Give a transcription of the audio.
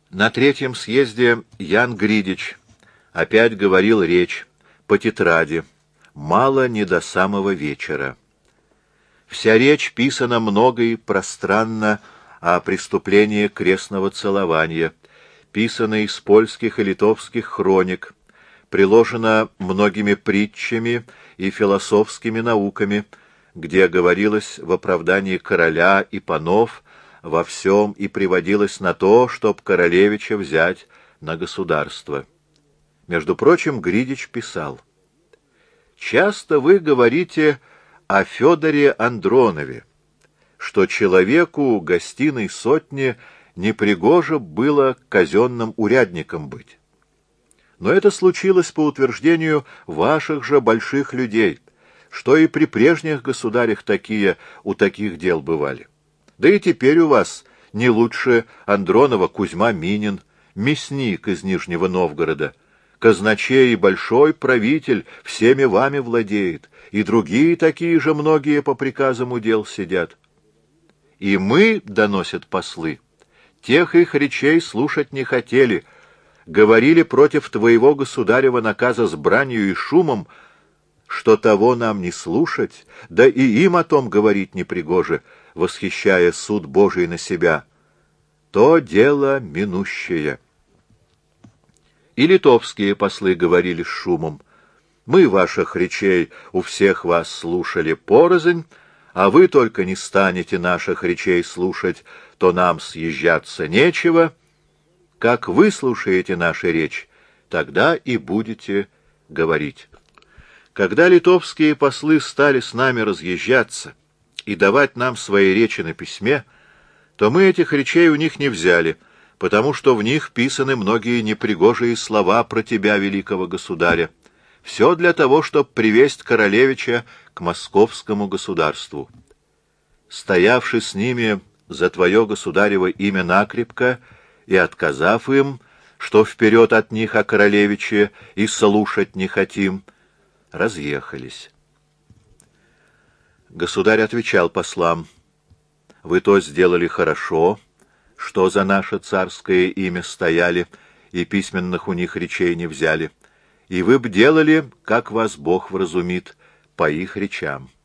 На третьем съезде Ян Гридич опять говорил речь по тетради, мало не до самого вечера. Вся речь писана много и пространно о преступлении крестного целования, писана из польских и литовских хроник, приложена многими притчами и философскими науками, где говорилось в оправдании короля и панов во всем и приводилось на то, чтоб королевича взять на государство. Между прочим, Гридич писал: «Часто вы говорите о Федоре Андронове, что человеку гостиной сотни непригоже было казенным урядником быть. Но это случилось по утверждению ваших же больших людей, что и при прежних государях такие у таких дел бывали. Да и теперь у вас не лучше Андронова Кузьма Минин, мясник из Нижнего Новгорода, казначей и большой правитель всеми вами владеет, и другие такие же многие по приказам удел сидят. И мы, — доносят послы, — тех их речей слушать не хотели, говорили против твоего государева наказа с бранью и шумом, что того нам не слушать, да и им о том говорить непригоже, восхищая суд Божий на себя. То дело минущее». И литовские послы говорили с шумом: «Мы ваших речей у всех вас слушали порознь, а вы только не станете наших речей слушать, то нам съезжаться нечего. Как вы слушаете наши речи, тогда и будете говорить». Когда литовские послы стали с нами разъезжаться и давать нам свои речи на письме, то мы этих речей у них не взяли, потому что в них писаны многие непригожие слова про тебя, великого государя. Все для того, чтобы привесть королевича к московскому государству. Стоявши с ними за твое государево имя накрепко и отказав им, что вперед от них о королевиче и слушать не хотим, разъехались. Государь отвечал послам: «Вы то сделали хорошо, что за наше царское имя стояли и письменных у них речей не взяли, и вы б делали, как вас Бог вразумит, по их речам».